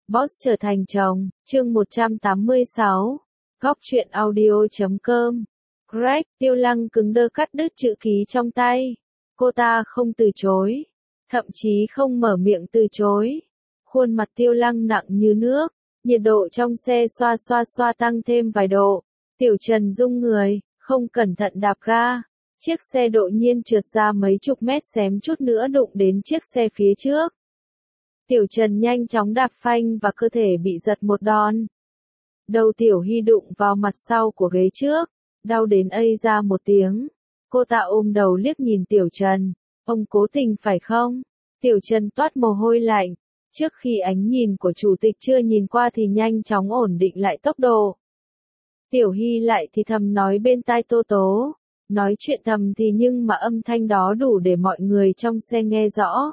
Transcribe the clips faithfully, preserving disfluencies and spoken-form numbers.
Boss trở thành chồng, chương một trăm tám mươi sáu. Góc truyện audio chấm com. Greg, Tiêu Lăng cứng đơ cắt đứt chữ ký trong tay. Cô ta không từ chối. Thậm chí không mở miệng từ chối. Khuôn mặt Tiêu Lăng nặng như nước. Nhiệt độ trong xe xoa xoa xoa tăng thêm vài độ. Tiểu Trần rung người, không cẩn thận đạp ga. Chiếc xe đột nhiên trượt ra mấy chục mét xém chút nữa đụng đến chiếc xe phía trước. Tiểu Trần nhanh chóng đạp phanh và cơ thể bị giật một đòn. Đầu Tiểu Hy đụng vào mặt sau của ghế trước, đau đến ây ra một tiếng. Cô ta ôm đầu liếc nhìn Tiểu Trần, ông cố tình phải không? Tiểu Trần toát mồ hôi lạnh, trước khi ánh nhìn của chủ tịch chưa nhìn qua thì nhanh chóng ổn định lại tốc độ. Tiểu Hy lại thì thầm nói bên tai Tô Tố, nói chuyện thầm thì nhưng mà âm thanh đó đủ để mọi người trong xe nghe rõ.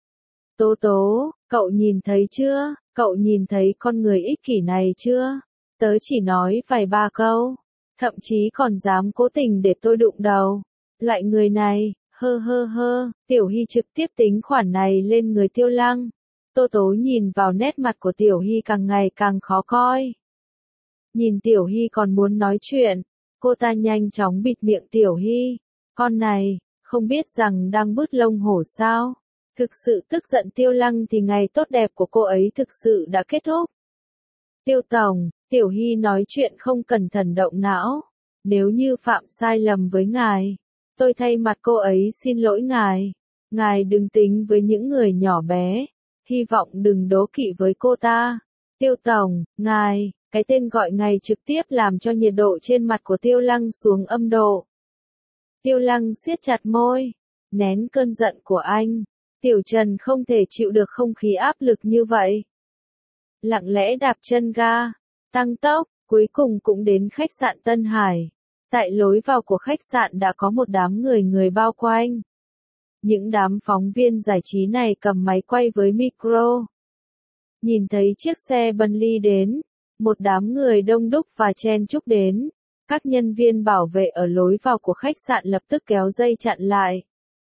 Tố Tố, cậu nhìn thấy chưa, cậu nhìn thấy con người ích kỷ này chưa? Tớ chỉ nói vài ba câu, thậm chí còn dám cố tình để tôi đụng đầu. Loại người này, hơ hơ hơ, Tiểu Hy trực tiếp tính khoản này lên người Tiêu Lăng. Tô Tố nhìn vào nét mặt của Tiểu Hy càng ngày càng khó coi. Nhìn Tiểu Hy còn muốn nói chuyện, cô ta nhanh chóng bịt miệng Tiểu Hy. Con này, không biết rằng đang bứt lông hổ sao? Thực sự tức giận Tiêu Lăng thì ngày tốt đẹp của cô ấy thực sự đã kết thúc. Tiêu Tổng, Tiểu Hy nói chuyện không cẩn thận động não. Nếu như phạm sai lầm với ngài, tôi thay mặt cô ấy xin lỗi ngài. Ngài đừng tính với những người nhỏ bé. Hy vọng đừng đố kỵ với cô ta. Tiêu Tổng, ngài, cái tên gọi ngài trực tiếp làm cho nhiệt độ trên mặt của Tiêu Lăng xuống âm độ. Tiêu Lăng siết chặt môi, nén cơn giận của anh. Tiểu Trần không thể chịu được không khí áp lực như vậy. Lặng lẽ đạp chân ga, tăng tốc, cuối cùng cũng đến khách sạn Tân Hải. Tại lối vào của khách sạn đã có một đám người người bao quanh. Những đám phóng viên giải trí này cầm máy quay với micro. Nhìn thấy chiếc xe Bentley đến, một đám người đông đúc và chen chúc đến. Các nhân viên bảo vệ ở lối vào của khách sạn lập tức kéo dây chặn lại.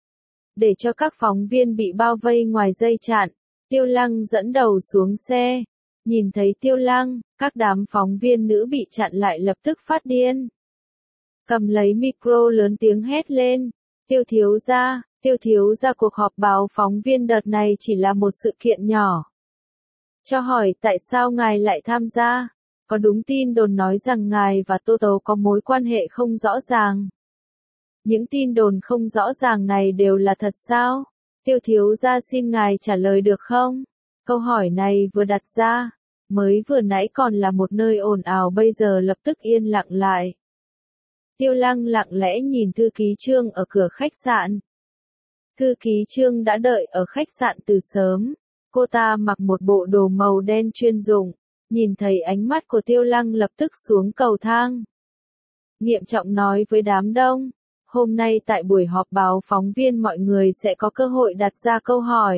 Để cho các phóng viên bị bao vây ngoài dây chặn, Tiêu Lăng dẫn đầu xuống xe. Nhìn thấy Tiêu Lăng, các đám phóng viên nữ bị chặn lại lập tức phát điên. Cầm lấy micro lớn tiếng hét lên. Tiêu thiếu gia, tiêu thiếu gia, cuộc họp báo phóng viên đợt này chỉ là một sự kiện nhỏ. Cho hỏi tại sao ngài lại tham gia? Có đúng tin đồn nói rằng ngài và Tô Tố có mối quan hệ không rõ ràng? Những tin đồn không rõ ràng này đều là thật sao? Tiêu thiếu gia xin ngài trả lời được không? Câu hỏi này vừa đặt ra, mới vừa nãy còn là một nơi ồn ào bây giờ lập tức yên lặng lại. Tiêu Lăng lặng lẽ nhìn thư ký Trương ở cửa khách sạn. Thư ký Trương đã đợi ở khách sạn từ sớm. Cô ta mặc một bộ đồ màu đen chuyên dụng, nhìn thấy ánh mắt của Tiêu Lăng lập tức xuống cầu thang. Nghiêm trọng nói với đám đông. Hôm nay tại buổi họp báo phóng viên mọi người sẽ có cơ hội đặt ra câu hỏi.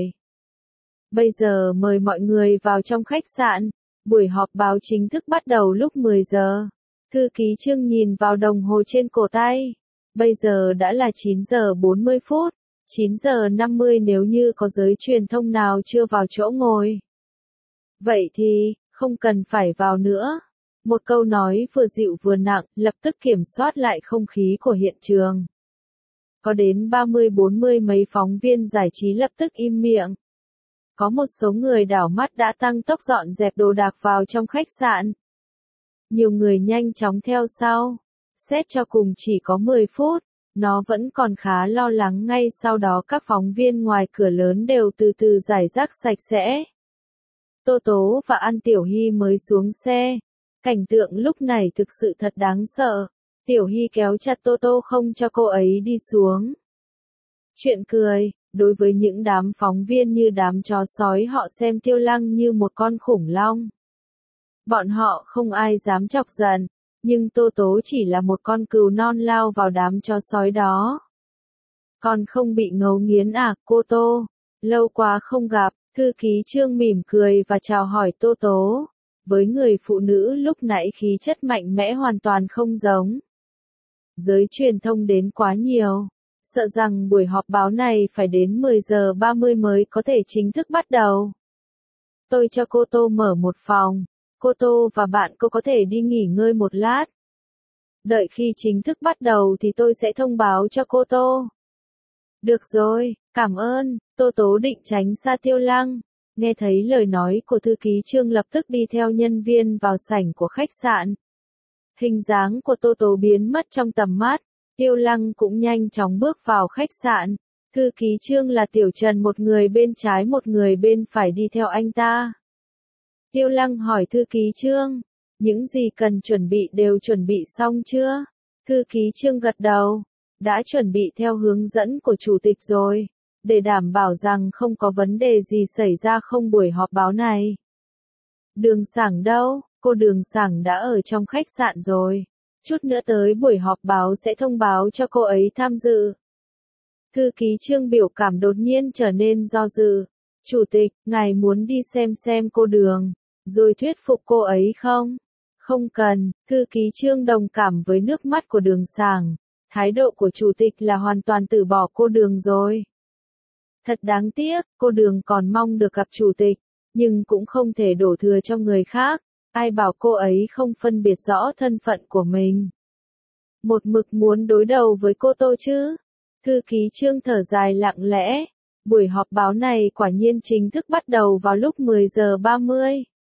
Bây giờ mời mọi người vào trong khách sạn, buổi họp báo chính thức bắt đầu lúc mười giờ. Thư ký Trương nhìn vào đồng hồ trên cổ tay. Bây giờ đã là chín giờ bốn mươi phút, chín giờ năm mươi nếu như có giới truyền thông nào chưa vào chỗ ngồi. Vậy thì, không cần phải vào nữa. Một câu nói vừa dịu vừa nặng, lập tức kiểm soát lại không khí của hiện trường. Có đến ba mươi bốn mươi mấy phóng viên giải trí lập tức im miệng. Có một số người đảo mắt đã tăng tốc dọn dẹp đồ đạc vào trong khách sạn. Nhiều người nhanh chóng theo sau. Xét cho cùng chỉ có mười phút, nó vẫn còn khá lo lắng. Ngay sau đó các phóng viên ngoài cửa lớn đều từ từ giải rác sạch sẽ. Tô Tố và An Tiểu Hy mới xuống xe. Cảnh tượng lúc này thực sự thật đáng sợ. Tiểu Hy kéo chặt Tô Tô không cho cô ấy đi xuống. Chuyện cười, đối với những đám phóng viên như đám chó sói, họ xem Tiêu Lăng như một con khủng long. Bọn họ không ai dám chọc giận, nhưng Tô Tố chỉ là một con cừu non lao vào đám chó sói đó. Còn không bị ngấu nghiến à, cô Tô? Lâu quá không gặp. Thư ký Trương mỉm cười và chào hỏi Tô Tố. Với người phụ nữ lúc nãy khí chất mạnh mẽ hoàn toàn không giống. Giới truyền thông đến quá nhiều. Sợ rằng buổi họp báo này phải đến mười giờ ba mươi mới có thể chính thức bắt đầu. tôi cho cô Tô mở một phòng, cô Tô và bạn cô có thể đi nghỉ ngơi một lát. Đợi khi chính thức bắt đầu thì tôi sẽ thông báo cho cô Tô. Được rồi, cảm ơn. Tô Tố định tránh xa Tiêu Lăng. Nghe thấy lời nói của thư ký Trương lập tức đi theo nhân viên vào sảnh của khách sạn. Hình dáng của Tô Tố biến mất trong tầm mắt. Tiêu Lăng cũng nhanh chóng bước vào khách sạn. Thư ký Trương là Tiểu Trần, một người bên trái một người bên phải đi theo anh ta. Tiêu Lăng hỏi thư ký Trương, những gì cần chuẩn bị đều chuẩn bị xong chưa? Thư ký Trương gật đầu, đã chuẩn bị theo hướng dẫn của chủ tịch rồi, để đảm bảo rằng không có vấn đề gì xảy ra không buổi họp báo này. Đường Sảng đâu? Cô Đường Sảng đã ở trong khách sạn rồi. Chút nữa tới buổi họp báo sẽ thông báo cho cô ấy tham dự. Thư ký Trương biểu cảm đột nhiên trở nên do dự. Chủ tịch, ngài muốn đi xem xem cô Đường, rồi thuyết phục cô ấy không? Không cần. Thư ký Trương đồng cảm với nước mắt của Đường Sảng. Thái độ của chủ tịch là hoàn toàn từ bỏ cô Đường rồi. Thật đáng tiếc, cô Đường còn mong được gặp chủ tịch, nhưng cũng không thể đổ thừa cho người khác. Ai bảo cô ấy không phân biệt rõ thân phận của mình. Một mực muốn đối đầu với cô Tô chứ? Thư ký Trương thở dài lặng lẽ. Buổi họp báo này quả nhiên chính thức bắt đầu vào lúc mười giờ ba mươi.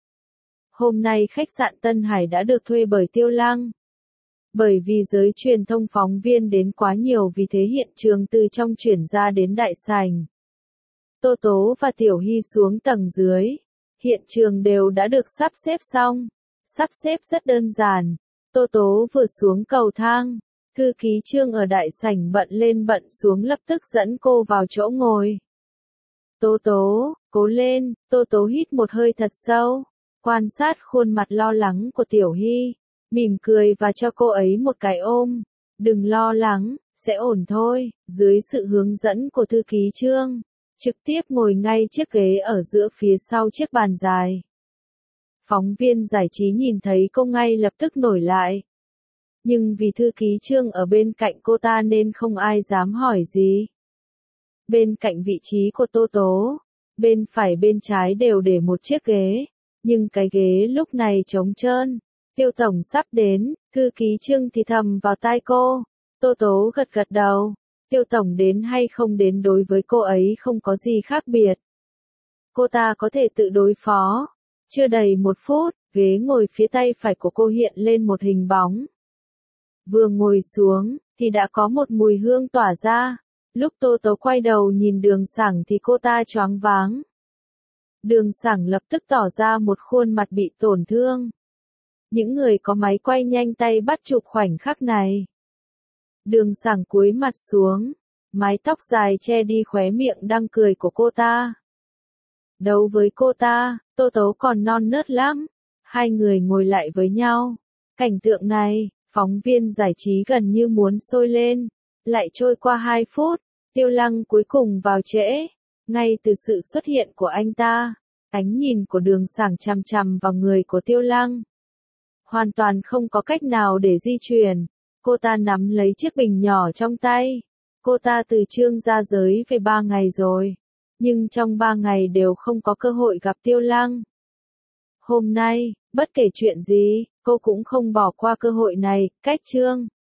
Hôm nay khách sạn Tân Hải đã được thuê bởi Tiêu Lăng. Bởi vì giới truyền thông phóng viên đến quá nhiều, vì thế hiện trường từ trong chuyển ra đến đại sảnh. Tô Tố và Tiểu Hy xuống tầng dưới. Hiện trường đều đã được sắp xếp xong. Sắp xếp rất đơn giản. Tô Tố vừa xuống cầu thang. Thư ký Trương ở đại sảnh bận lên bận xuống lập tức dẫn cô vào chỗ ngồi. Tố Tố, cố lên. Tô Tố hít một hơi thật sâu. Quan sát khuôn mặt lo lắng của Tiểu Hy. Mỉm cười và cho cô ấy một cái ôm. Đừng lo lắng, sẽ ổn thôi. Dưới sự hướng dẫn của thư ký Trương, trực tiếp ngồi ngay chiếc ghế ở giữa phía sau chiếc bàn dài. Phóng viên giải trí nhìn thấy cô ngay lập tức nổi lại. Nhưng vì thư ký Trương ở bên cạnh cô ta nên không ai dám hỏi gì. Bên cạnh vị trí của Tô Tố, bên phải bên trái đều để một chiếc ghế, nhưng cái ghế lúc này trống trơn. Tiêu tổng sắp đến, thư ký Trương thì thầm vào tai cô. Tô Tố gật gật đầu. Tiêu tổng đến hay không đến đối với cô ấy không có gì khác biệt. Cô ta có thể tự đối phó. Chưa đầy một phút, ghế ngồi phía tay phải của cô hiện lên một hình bóng. Vừa ngồi xuống, thì đã có một mùi hương tỏa ra. Lúc Tô Tố quay đầu nhìn Đường Sảng thì cô ta choáng váng. Đường Sảng lập tức tỏ ra một khuôn mặt bị tổn thương. Những người có máy quay nhanh tay bắt chụp khoảnh khắc này. Đường Sảng cúi mặt xuống, mái tóc dài che đi khóe miệng đang cười của cô ta. Đấu với cô ta, Tô Tố còn non nớt lắm. Hai người ngồi lại với nhau. Cảnh tượng này, phóng viên giải trí gần như muốn sôi lên. Lại trôi qua hai phút, Tiêu Lăng cuối cùng vào trễ. Ngay từ sự xuất hiện của anh ta, ánh nhìn của Đường Sảng chằm chằm vào người của Tiêu Lăng. Hoàn toàn không có cách nào để di chuyển. Cô ta nắm lấy chiếc bình nhỏ trong tay. Cô ta từ Trương ra giới về ba ngày rồi. Nhưng trong ba ngày đều không có cơ hội gặp Tiêu Lăng. Hôm nay, bất kể chuyện gì, cô cũng không bỏ qua cơ hội này, cách Trương.